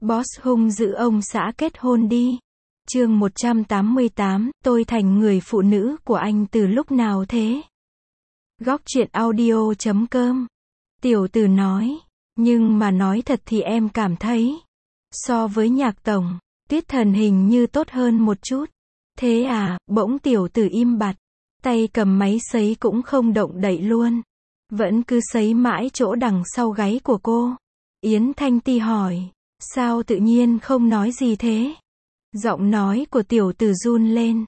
Boss hung dữ ông xã kết hôn đi. Chương 188, tôi thành người phụ nữ của anh từ lúc nào thế? Góc truyện audio.com. Tiểu Từ nói, nhưng mà nói thật thì em cảm thấy, so với Nhạc tổng, Tuyết Thần hình như tốt hơn một chút. Thế à? Bỗng Tiểu Từ im bặt, tay cầm máy sấy cũng không động đậy luôn, vẫn cứ sấy mãi chỗ đằng sau gáy của cô. Yến Thanh Ti hỏi, sao tự nhiên không nói gì thế? Giọng nói của Tiểu Từ run lên.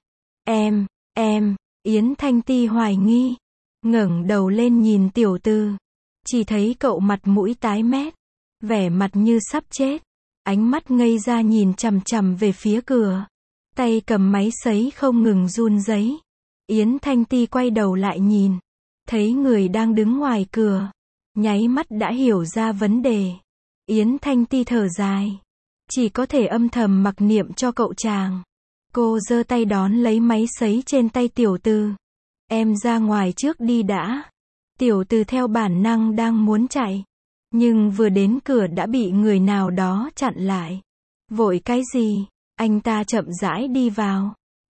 Em, Yến Thanh Ti hoài nghi, ngẩng đầu lên nhìn Tiểu Từ, chỉ thấy cậu mặt mũi tái mét, vẻ mặt như sắp chết, ánh mắt ngây ra nhìn chằm chằm về phía cửa, tay cầm máy sấy không ngừng run rẩy. Yến Thanh Ti quay đầu lại nhìn, thấy người đang đứng ngoài cửa, nháy mắt đã hiểu ra vấn đề. Yến Thanh Ti thở dài, chỉ có thể âm thầm mặc niệm cho cậu chàng. Cô giơ tay đón lấy máy sấy trên tay Tiểu Từ. Em ra ngoài trước đi đã. Tiểu Từ theo bản năng đang muốn chạy, nhưng vừa đến cửa đã bị người nào đó chặn lại. Vội cái gì? Anh ta chậm rãi đi vào.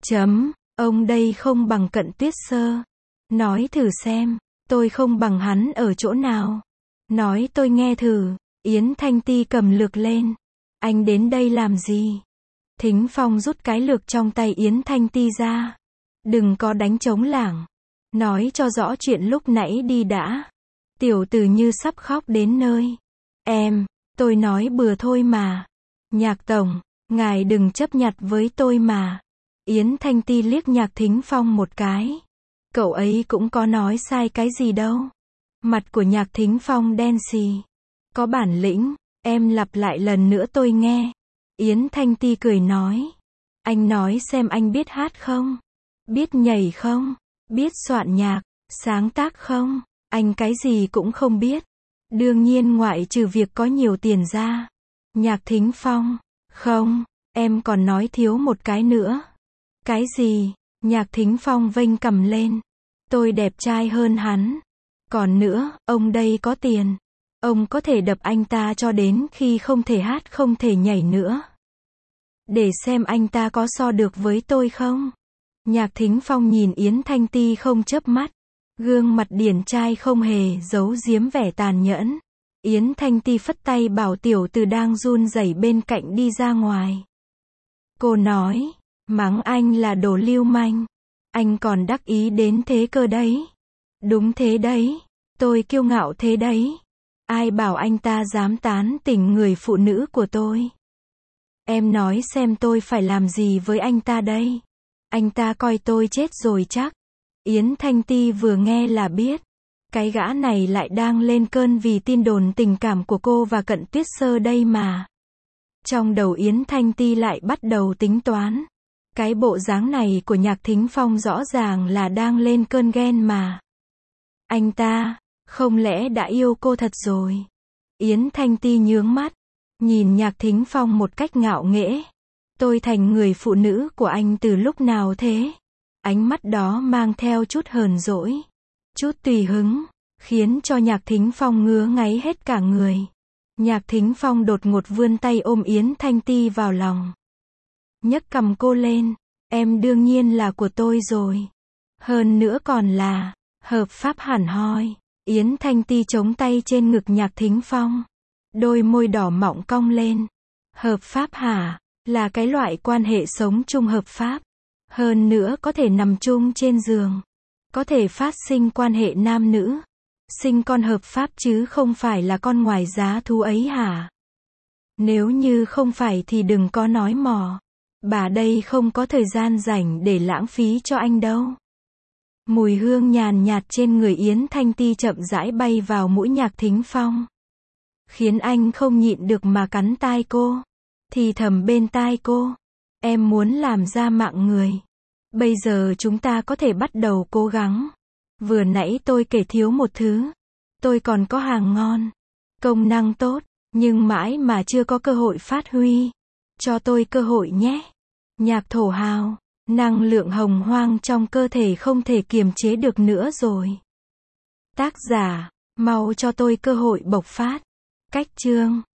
Ông đây không bằng Cận Tuyết Sơ. Nói thử xem, tôi không bằng hắn ở chỗ nào? Nói tôi nghe thử. Yến Thanh Ti cầm lược lên. Anh đến đây làm gì? Thính Phong rút cái lược trong tay Yến Thanh Ti ra. Đừng có đánh trống lảng. Nói cho rõ chuyện lúc nãy đi đã. Tiểu Từ như sắp khóc đến nơi. Tôi nói bừa thôi mà. Nhạc tổng, ngài đừng chấp nhặt với tôi mà. Yến Thanh Ti liếc Nhạc Thính Phong một cái. Cậu ấy cũng có nói sai cái gì đâu. Mặt của Nhạc Thính Phong đen xì. Có bản lĩnh, em lặp lại lần nữa tôi nghe. Yến Thanh Ti cười nói. Anh nói xem anh biết hát không? Biết nhảy không? Biết soạn nhạc, sáng tác không? Anh cái gì cũng không biết. Đương nhiên ngoại trừ việc có nhiều tiền ra. Nhạc Thính Phong. Không, em còn nói thiếu một cái nữa. Cái gì? Nhạc Thính Phong vênh cằm lên. Tôi đẹp trai hơn hắn. Còn nữa, ông đây có tiền. Ông có thể đập anh ta cho đến khi không thể hát không thể nhảy nữa. Để xem anh ta có so được với tôi không? Nhạc Thính Phong nhìn Yến Thanh Ti không chớp mắt. Gương mặt điển trai không hề giấu giếm vẻ tàn nhẫn. Yến Thanh Ti phất tay bảo Tiểu Từ đang run rẩy bên cạnh đi ra ngoài. Cô nói, mắng anh là đồ lưu manh. Anh còn đắc ý đến thế cơ đấy. Đúng thế đấy. Tôi kiêu ngạo thế đấy. Ai bảo anh ta dám tán tỉnh người phụ nữ của tôi? Em nói xem tôi phải làm gì với anh ta đây? Anh ta coi tôi chết rồi chắc. Yến Thanh Ti vừa nghe là biết. Cái gã này lại đang lên cơn vì tin đồn tình cảm của cô và Cận Tuyết Sơ đây mà. Trong đầu Yến Thanh Ti lại bắt đầu tính toán. Cái bộ dáng này của Nhạc Thính Phong rõ ràng là đang lên cơn ghen mà. Anh ta, không lẽ đã yêu cô thật rồi? Yến Thanh Ti nhướng mắt, nhìn Nhạc Thính Phong một cách ngạo nghễ. Tôi thành người phụ nữ của anh từ lúc nào thế? Ánh mắt đó mang theo chút hờn dỗi, chút tùy hứng, khiến cho Nhạc Thính Phong ngứa ngáy hết cả người. Nhạc Thính Phong đột ngột vươn tay ôm Yến Thanh Ti vào lòng, nhấc cằm cô lên. Em đương nhiên là của tôi rồi. Hơn nữa còn là hợp pháp hẳn hoi. Yến Thanh Ti chống tay trên ngực Nhạc Thính Phong, đôi môi đỏ mọng cong lên. Hợp pháp hả? Là cái loại quan hệ sống chung hợp pháp. Hơn nữa có thể nằm chung trên giường, có thể phát sinh quan hệ nam nữ, sinh con hợp pháp chứ không phải là con ngoài giá thú ấy hả? Nếu như không phải thì đừng có nói mò. Bà đây không có thời gian rảnh để lãng phí cho anh đâu. Mùi hương nhàn nhạt trên người Yến Thanh Ti chậm rãi bay vào mũi Nhạc Thính Phong, khiến anh không nhịn được mà cắn tai cô, thì thầm bên tai cô. Em muốn làm ra mạng người. Bây giờ chúng ta có thể bắt đầu cố gắng. Vừa nãy tôi kể thiếu một thứ. Tôi còn có hàng ngon, công năng tốt, nhưng mãi mà chưa có cơ hội phát huy. Cho tôi cơ hội nhé. Nhạc thổ hào, năng lượng hồng hoang trong cơ thể không thể kiềm chế được nữa rồi. Tác giả, mau cho tôi cơ hội bộc phát. Cách chương